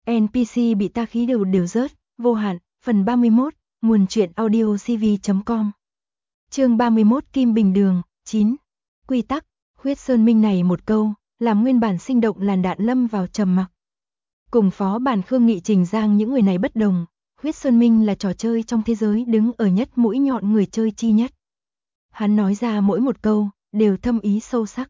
NPC bị ta khí đều rớt, vô hạn, phần 31, nguồn truyện audio cv.com. Chương 31 Kim Bình Đường, 9. Quy tắc, Huyết Sơn Minh này một câu, làm nguyên bản sinh động làn đạn lâm vào trầm mặc. Cùng phó bản Khương Nghị Trình Giang những người này bất đồng, Huyết Sơn Minh là trò chơi trong thế giới đứng ở nhất mũi nhọn người chơi chi nhất. Hắn nói ra mỗi một câu, đều thâm ý sâu sắc.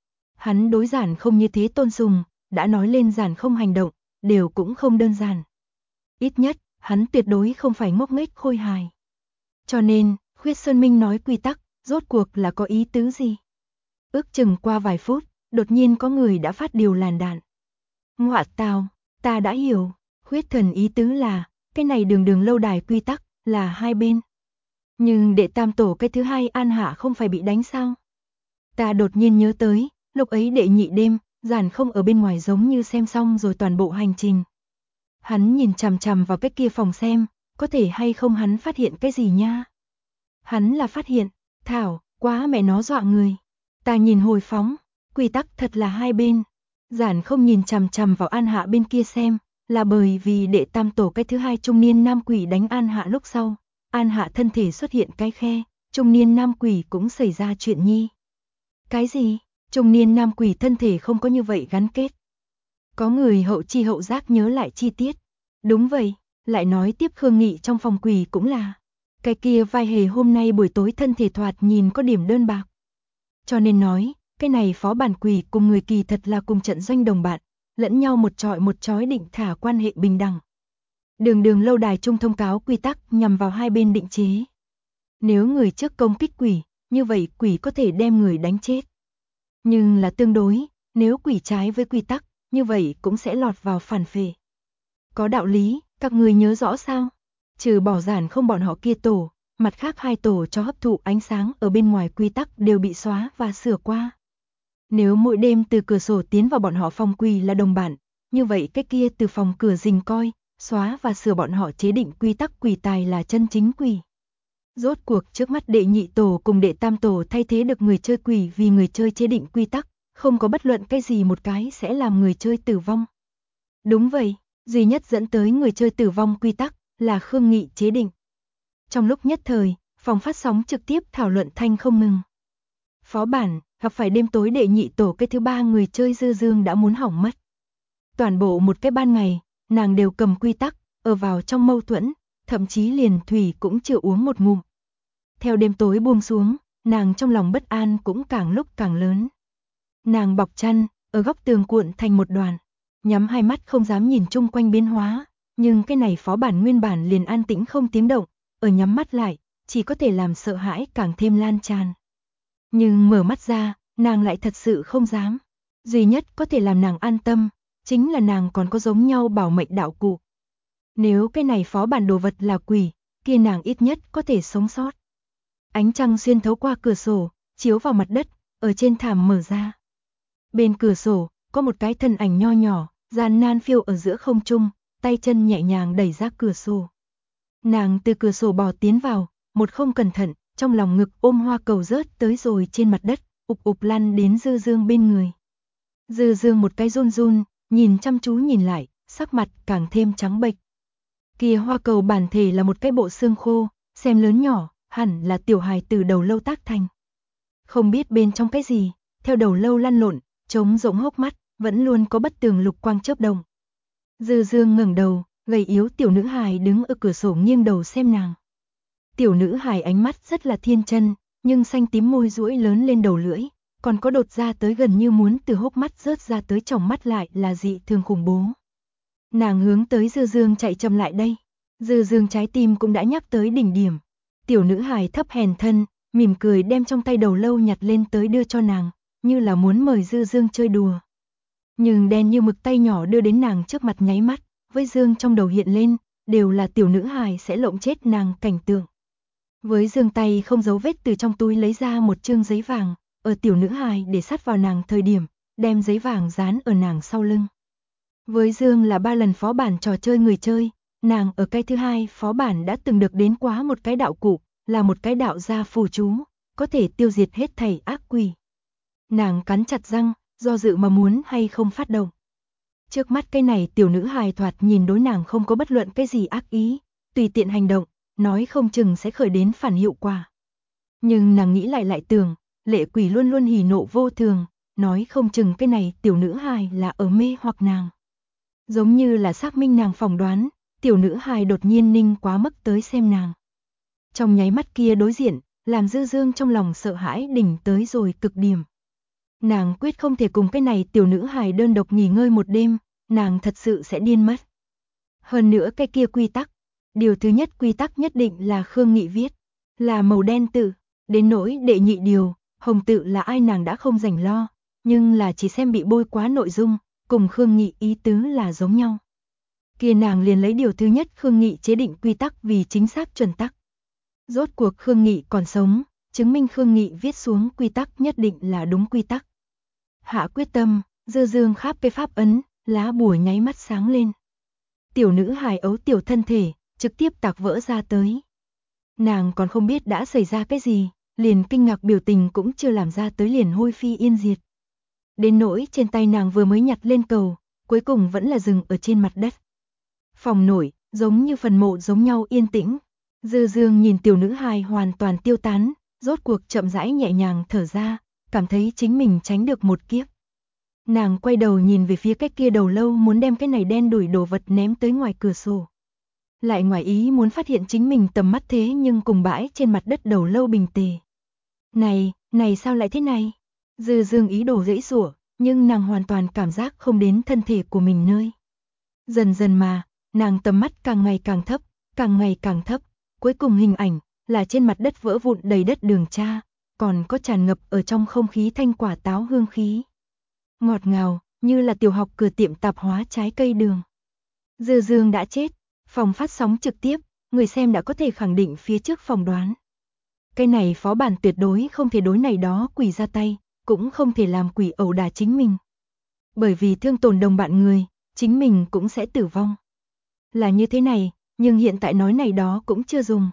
Hắn đối giản không như thế tôn sùng, đã nói lên giản không hành động, đều cũng không đơn giản. Ít nhất, hắn tuyệt đối không phải ngốc nghếch khôi hài. Cho nên, Huyết Sơn Minh nói quy tắc, rốt cuộc là có ý tứ gì? Ước chừng qua vài phút, đột nhiên có người đã phát điều làn đạn. Ngoạ tào, ta đã hiểu, huyết thần ý tứ là, cái này đường lâu đài quy tắc, là hai bên. Nhưng đệ tam tổ cái thứ hai An Hạ không phải bị đánh sao? Ta đột nhiên nhớ tới, lúc ấy đệ nhị đêm, giản không ở bên ngoài giống như xem xong rồi toàn bộ hành trình. Hắn nhìn chằm chằm vào cái kia phòng xem, có thể hay không hắn phát hiện cái gì nha? Hắn là phát hiện, thảo, quá mẹ nó dọa người. Ta nhìn hồi phóng, quy tắc thật là hai bên. Giản không nhìn chằm chằm vào An Hạ bên kia xem, là bởi vì đệ tam tổ cái thứ hai trung niên nam quỷ đánh An Hạ lúc sau. An Hạ thân thể xuất hiện cái khe, trung niên nam quỷ cũng xảy ra chuyện nhi. Cái gì? Trung niên nam quỷ thân thể không có như vậy gắn kết. Có người hậu chi hậu giác nhớ lại chi tiết. Đúng vậy, lại nói tiếp Khương Nghị trong phòng quỷ cũng là. Cái kia vai hề hôm nay buổi tối thân thể thoạt nhìn có điểm đơn bạc. Cho nên nói, cái này phó bản quỷ cùng người kỳ thật là cùng trận doanh đồng bạn, lẫn nhau một trọi một chói định thả quan hệ bình đẳng. Đường lâu đài trung thông cáo quy tắc nhằm vào hai bên định chế. Nếu người trước công kích quỷ, như vậy quỷ có thể đem người đánh chết. Nhưng là tương đối, nếu quỷ trái với quy tắc, như vậy cũng sẽ lọt vào phản phệ. Có đạo lý, các người nhớ rõ sao? Trừ bỏ giản không bọn họ kia tổ, mặt khác hai tổ cho hấp thụ ánh sáng ở bên ngoài quy tắc đều bị xóa và sửa qua. Nếu mỗi đêm từ cửa sổ tiến vào bọn họ phòng quỷ là đồng bạn, như vậy cái kia từ phòng cửa rình coi, xóa và sửa bọn họ chế định quy tắc quỷ tài là chân chính quỷ. Rốt cuộc trước mắt đệ nhị tổ cùng đệ tam tổ thay thế được người chơi quỷ vì người chơi chế định quy tắc, không có bất luận cái gì một cái sẽ làm người chơi tử vong. Đúng vậy, duy nhất dẫn tới người chơi tử vong quy tắc là Khương Nghị chế định. Trong lúc nhất thời, phòng phát sóng trực tiếp thảo luận thanh không ngừng. Phó bản, gặp phải đêm tối đệ nhị tổ cái thứ ba người chơi Dư Dương đã muốn hỏng mất. Toàn bộ một cái ban ngày, nàng đều cầm quy tắc, ở vào trong mâu thuẫn, thậm chí liền thủy cũng chưa uống một ngụm. Theo đêm tối buông xuống, nàng trong lòng bất an cũng càng lúc càng lớn. Nàng bọc chăn, ở góc tường cuộn thành một đoàn, nhắm hai mắt không dám nhìn chung quanh biến hóa, nhưng cái này phó bản nguyên bản liền an tĩnh không tiếng động, ở nhắm mắt lại, chỉ có thể làm sợ hãi càng thêm lan tràn. Nhưng mở mắt ra, nàng lại thật sự không dám. Duy nhất có thể làm nàng an tâm, chính là nàng còn có giống nhau bảo mệnh đạo cụ. Nếu cái này phó bản đồ vật là quỷ, kia nàng ít nhất có thể sống sót. Ánh trăng xuyên thấu qua cửa sổ, chiếu vào mặt đất, ở trên thảm mở ra. Bên cửa sổ, có một cái thân ảnh nho nhỏ, gian nan phiêu ở giữa không trung, tay chân nhẹ nhàng đẩy ra cửa sổ. Nàng từ cửa sổ bò tiến vào, một không cẩn thận, trong lòng ngực ôm hoa cầu rớt tới rồi trên mặt đất, ụp lăn đến Dư Dương bên người. Dư Dương một cái run run, nhìn chăm chú nhìn lại, sắc mặt càng thêm trắng bệch. Kia hoa cầu bản thể là một cái bộ xương khô, xem lớn nhỏ, hẳn là tiểu hài từ đầu lâu tác thành. Không biết bên trong cái gì, theo đầu lâu lăn lộn, trống rỗng hốc mắt, vẫn luôn có bất tường lục quang chớp động. Dư Dương ngẩng đầu, gầy yếu tiểu nữ hài đứng ở cửa sổ nghiêng đầu xem nàng. Tiểu nữ hài ánh mắt rất là thiên chân, nhưng xanh tím môi duỗi lớn lên đầu lưỡi, còn có đột ra tới gần như muốn từ hốc mắt rớt ra tới tròng mắt lại là dị thường khủng bố. Nàng hướng tới Dư Dương chạy chậm lại đây. Dư Dương trái tim cũng đã nhắc tới đỉnh điểm. Tiểu nữ hài thấp hèn thân, mỉm cười đem trong tay đầu lâu nhặt lên tới đưa cho nàng, như là muốn mời Dư Dương chơi đùa. Nhưng đen như mực tay nhỏ đưa đến nàng trước mặt nháy mắt, với Dương trong đầu hiện lên, đều là tiểu nữ hài sẽ lộng chết nàng cảnh tượng. Với Dương tay không giấu vết từ trong túi lấy ra một chương giấy vàng, ở tiểu nữ hài để sát vào nàng thời điểm, đem giấy vàng dán ở nàng sau lưng. Với Dương là 3 lần phó bản trò chơi người chơi, nàng ở cái thứ hai phó bản đã từng được đến quá một cái đạo cụ, là một cái đạo gia phù chú, có thể tiêu diệt hết thảy ác quỷ. Nàng cắn chặt răng, do dự mà muốn hay không phát động. Trước mắt cái này tiểu nữ hài thoạt nhìn đối nàng không có bất luận cái gì ác ý, tùy tiện hành động, nói không chừng sẽ khởi đến phản hiệu quả. Nhưng nàng nghĩ lại tưởng, lệ quỷ luôn luôn hỉ nộ vô thường, nói không chừng cái này tiểu nữ hài là ở mê hoặc nàng. Giống như là xác minh nàng phỏng đoán, tiểu nữ hài đột nhiên ninh quá mức tới xem nàng. Trong nháy mắt kia đối diện, làm Dư Dương trong lòng sợ hãi đỉnh tới rồi cực điểm. Nàng quyết không thể cùng cái này tiểu nữ hài đơn độc nghỉ ngơi một đêm, nàng thật sự sẽ điên mất. Hơn nữa cái kia quy tắc, điều thứ nhất quy tắc nhất định là Khương Nghị viết, là màu đen tự, đến nỗi đệ nhị điều, hồng tự là ai nàng đã không rảnh lo, nhưng là chỉ xem bị bôi quá nội dung, cùng Khương Nghị ý tứ là giống nhau. Kia nàng liền lấy điều thứ nhất Khương Nghị chế định quy tắc vì chính xác chuẩn tắc. Rốt cuộc Khương Nghị còn sống, chứng minh Khương Nghị viết xuống quy tắc nhất định là đúng quy tắc. Hạ quyết tâm, Dư Dương khắp cái pháp ấn, lá bùa nháy mắt sáng lên. Tiểu nữ hài ấu tiểu thân thể, trực tiếp tạc vỡ ra tới. Nàng còn không biết đã xảy ra cái gì, liền kinh ngạc biểu tình cũng chưa làm ra tới liền hôi phi yên diệt. Đến nỗi trên tay nàng vừa mới nhặt lên cầu, cuối cùng vẫn là dừng ở trên mặt đất. Phòng nổi, giống như phần mộ giống nhau yên tĩnh. Dư Dương nhìn tiểu nữ hài hoàn toàn tiêu tán, rốt cuộc chậm rãi nhẹ nhàng thở ra, cảm thấy chính mình tránh được một kiếp. Nàng quay đầu nhìn về phía cái kia đầu lâu muốn đem cái này đen đủi đồ vật ném tới ngoài cửa sổ. Lại ngoài ý muốn phát hiện chính mình tầm mắt thế nhưng cùng bãi trên mặt đất đầu lâu bình tề. Này sao lại thế này? Dư Dương ý đồ giãy giụa, nhưng nàng hoàn toàn cảm giác không đến thân thể của mình nơi. Dần dần mà, nàng tầm mắt càng ngày càng thấp, cuối cùng hình ảnh là trên mặt đất vỡ vụn đầy đất đường tra, còn có tràn ngập ở trong không khí thanh quả táo hương khí. Ngọt ngào, như là tiểu học cửa tiệm tạp hóa trái cây đường. Dư Dương đã chết, phòng phát sóng trực tiếp, người xem đã có thể khẳng định phía trước phỏng đoán. Cái này phó bản tuyệt đối không thể đối này đó quỷ ra tay, cũng không thể làm quỷ ẩu đả chính mình. Bởi vì thương tổn đồng bạn người, chính mình cũng sẽ tử vong. Là như thế này, nhưng hiện tại nói này đó cũng chưa dùng.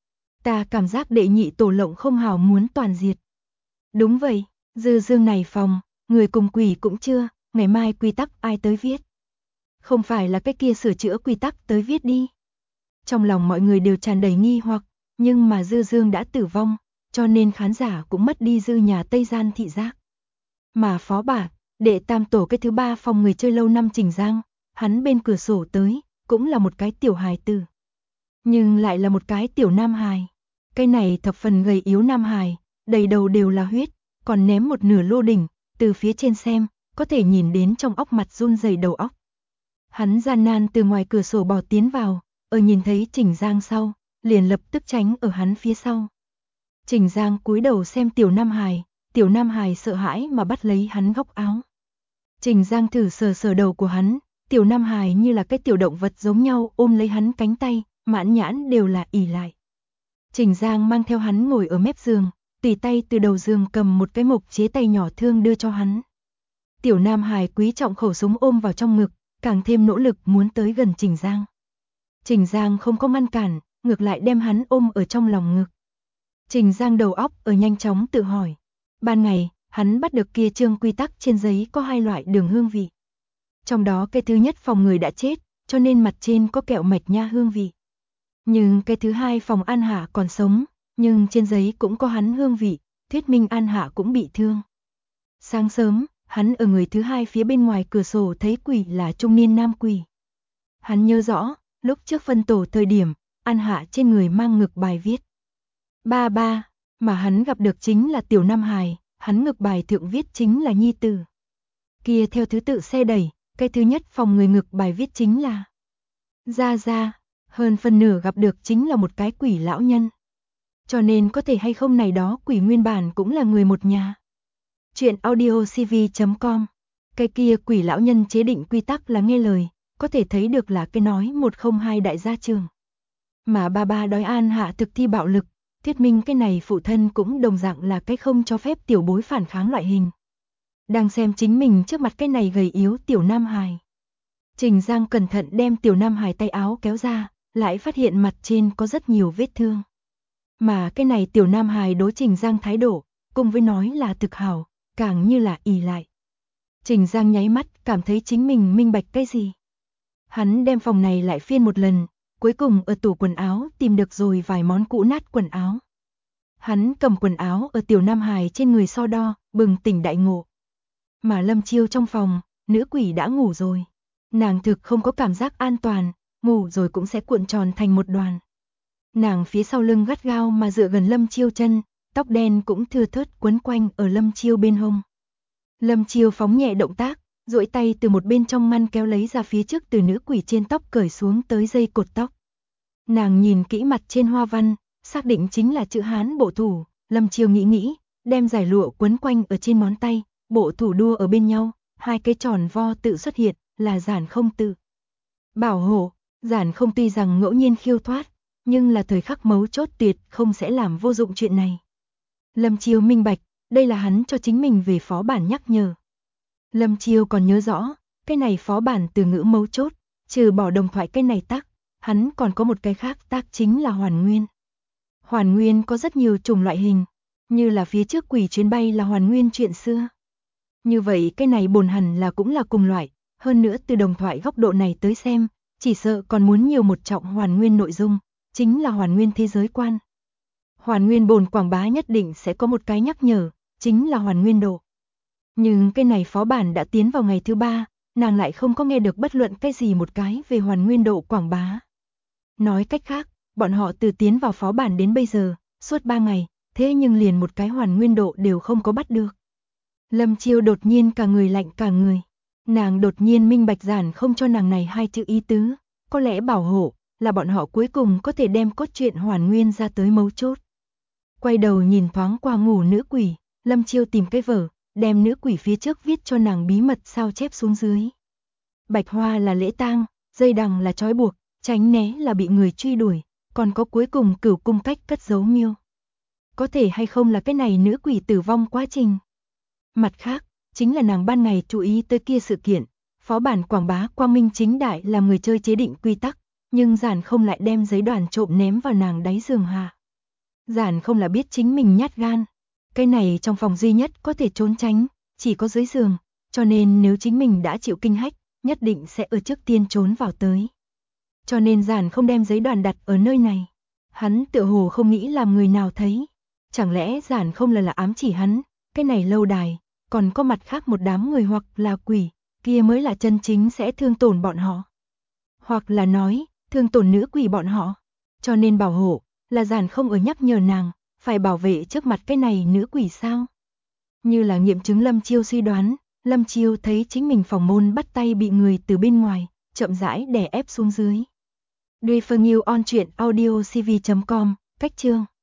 Ta cảm giác đệ nhị tổ lộng không hào muốn toàn diệt. Đúng vậy, Dư Dương này phòng, người cùng quỷ cũng chưa, ngày mai quy tắc ai tới viết. Không phải là cái kia sửa chữa quy tắc tới viết đi. Trong lòng mọi người đều tràn đầy nghi hoặc, nhưng mà Dư Dương đã tử vong, cho nên khán giả cũng mất đi Dư nhà Tây Gian thị giác. Mà phó bản, đệ tam tổ cái thứ ba phòng người chơi lâu năm Trình Giang, hắn bên cửa sổ tới, cũng là một cái tiểu hài tử. Nhưng lại là một cái tiểu nam hài. Cái này thập phần gầy yếu nam hài, đầy đầu đều là huyết, còn ném một nửa lô đỉnh, từ phía trên xem, có thể nhìn đến trong óc mặt run rẩy đầu óc. Hắn gian nan từ ngoài cửa sổ bò tiến vào, ở nhìn thấy Trình Giang sau, liền lập tức tránh ở hắn phía sau. Trình Giang cúi đầu xem tiểu nam hài sợ hãi mà bắt lấy hắn góc áo. Trình Giang thử sờ đầu của hắn, tiểu nam hài như là cái tiểu động vật giống nhau ôm lấy hắn cánh tay, mãn nhãn đều là ỉ lại. Trình Giang mang theo hắn ngồi ở mép giường, tùy tay từ đầu giường cầm một cái mộc chế tay nhỏ thương đưa cho hắn. Tiểu nam hài quý trọng khẩu súng ôm vào trong ngực, càng thêm nỗ lực muốn tới gần Trình Giang. Trình Giang không có ngăn cản, ngược lại đem hắn ôm ở trong lòng ngực. Trình Giang đầu óc ở nhanh chóng tự hỏi. Ban ngày, hắn bắt được kia chương quy tắc trên giấy có hai loại đường hương vị. Trong đó cái thứ nhất phòng người đã chết, cho nên mặt trên có kẹo mạch nha hương vị. Nhưng cái thứ hai phòng An Hạ còn sống, nhưng trên giấy cũng có hắn hương vị, thuyết minh An Hạ cũng bị thương. Sáng sớm, hắn ở người thứ hai phía bên ngoài cửa sổ thấy quỷ là trung niên nam quỷ. Hắn nhớ rõ, lúc trước phân tổ thời điểm, An Hạ trên người mang ngực bài viết. Ba, mà hắn gặp được chính là tiểu nam hài, hắn ngực bài thượng viết chính là nhi tử. Kia theo thứ tự xe đẩy, cái thứ nhất phòng người ngực bài viết chính là Ra, hơn phân nửa gặp được chính là một cái quỷ lão nhân. Cho nên có thể hay không này đó quỷ nguyên bản cũng là người một nhà. Chuyện audiocv.com. Cái kia quỷ lão nhân chế định quy tắc là nghe lời, có thể thấy được là cái nói 102 đại gia trường. Mà ba đói An Hạ thực thi bạo lực, thuyết minh cái này phụ thân cũng đồng dạng là cái không cho phép tiểu bối phản kháng loại hình. Đang xem chính mình trước mặt cái này gầy yếu tiểu nam hài. Trình Giang cẩn thận đem tiểu nam hài tay áo kéo ra, lại phát hiện mặt trên có rất nhiều vết thương. Mà cái này tiểu nam hài đối Trình Giang thái độ, cùng với nói là thực hảo, càng như là ỉ lại. Trình Giang nháy mắt, cảm thấy chính mình minh bạch cái gì. Hắn đem phòng này lại phiên một lần, cuối cùng ở tủ quần áo tìm được rồi vài món cũ nát quần áo. Hắn cầm quần áo ở Tiểu Nam Hải trên người so đo, bừng tỉnh đại ngộ. Mà Lâm Chiêu trong phòng, nữ quỷ đã ngủ rồi. Nàng thực không có cảm giác an toàn, ngủ rồi cũng sẽ cuộn tròn thành một đoàn. Nàng phía sau lưng gắt gao mà dựa gần Lâm Chiêu chân, tóc đen cũng thưa thớt quấn quanh ở Lâm Chiêu bên hông. Lâm Chiêu phóng nhẹ động tác, duỗi tay từ một bên trong ngăn kéo lấy ra phía trước từ nữ quỷ trên tóc cởi xuống tới dây cột tóc. Nàng nhìn kỹ mặt trên hoa văn, xác định chính là chữ Hán bộ thủ, Lâm Chiêu nghĩ, đem giải lụa quấn quanh ở trên ngón tay, bộ thủ đua ở bên nhau, hai cái tròn vo tự xuất hiện, là Giản Không tự. Bảo hộ, Giản Không tuy rằng ngẫu nhiên khiêu thoát, nhưng là thời khắc mấu chốt tuyệt không sẽ làm vô dụng chuyện này. Lâm Chiêu minh bạch, đây là hắn cho chính mình về phó bản nhắc nhở. Lâm Chiêu còn nhớ rõ, cái này phó bản từ ngữ mấu chốt, trừ bỏ đồng thoại cái này tác, hắn còn có một cái khác tác chính là hoàn nguyên. Hoàn nguyên có rất nhiều chủng loại hình, như là phía trước quỷ chuyến bay là hoàn nguyên chuyện xưa. Như vậy cái này bổn hẳn là cũng là cùng loại, hơn nữa từ đồng thoại góc độ này tới xem, chỉ sợ còn muốn nhiều một trọng hoàn nguyên nội dung, chính là hoàn nguyên thế giới quan. Hoàn nguyên bồn quảng bá nhất định sẽ có một cái nhắc nhở, chính là hoàn nguyên độ. Nhưng cái này phó bản đã tiến vào ngày thứ 3, nàng lại không có nghe được bất luận cái gì một cái về hoàn nguyên độ quảng bá. Nói cách khác, bọn họ từ tiến vào phó bản đến bây giờ, suốt 3 ngày, thế nhưng liền một cái hoàn nguyên độ đều không có bắt được. Lâm Chiêu đột nhiên cả người lạnh cả người. Nàng đột nhiên minh bạch Giản Không cho nàng này hai chữ ý tứ, có lẽ bảo hộ, là bọn họ cuối cùng có thể đem cốt truyện hoàn nguyên ra tới mấu chốt. Quay đầu nhìn thoáng qua ngủ nữ quỷ, Lâm Chiêu tìm cái vở, đem nữ quỷ phía trước viết cho nàng bí mật sao chép xuống dưới. Bạch hoa là lễ tang, dây đằng là trói buộc, tránh né là bị người truy đuổi, còn có cuối cùng Cửu cung cách cất giấu miêu. Có thể hay không là cái này nữ quỷ tử vong quá trình. Mặt khác, chính là nàng ban ngày chú ý tới kia sự kiện, phó bản quảng bá quang minh chính đại làm người chơi chế định quy tắc, nhưng Giản Không lại đem giấy đoàn trộm ném vào nàng đáy giường hạ. Giản Không là biết chính mình nhát gan, cái này trong phòng duy nhất có thể trốn tránh, chỉ có dưới giường, cho nên nếu chính mình đã chịu kinh hách, nhất định sẽ ở trước tiên trốn vào tới. Cho nên Giản Không đem giấy đoàn đặt ở nơi này. Hắn tựa hồ không nghĩ làm người nào thấy. Chẳng lẽ Giản Không là ám chỉ hắn, cái này lâu đài, còn có mặt khác một đám người hoặc là quỷ, kia mới là chân chính sẽ thương tổn bọn họ. Hoặc là nói, thương tổn nữ quỷ bọn họ. Cho nên bảo hộ, là Giản Không ở nhắc nhở nàng, phải bảo vệ trước mặt cái này nữ quỷ sao. Như là nghiệm chứng Lâm Chiêu suy đoán, Lâm Chiêu thấy chính mình phòng môn bắt tay bị người từ bên ngoài, chậm rãi đè ép xuống dưới. Duy Phương Yêu on truyện audio cv.com, cách chương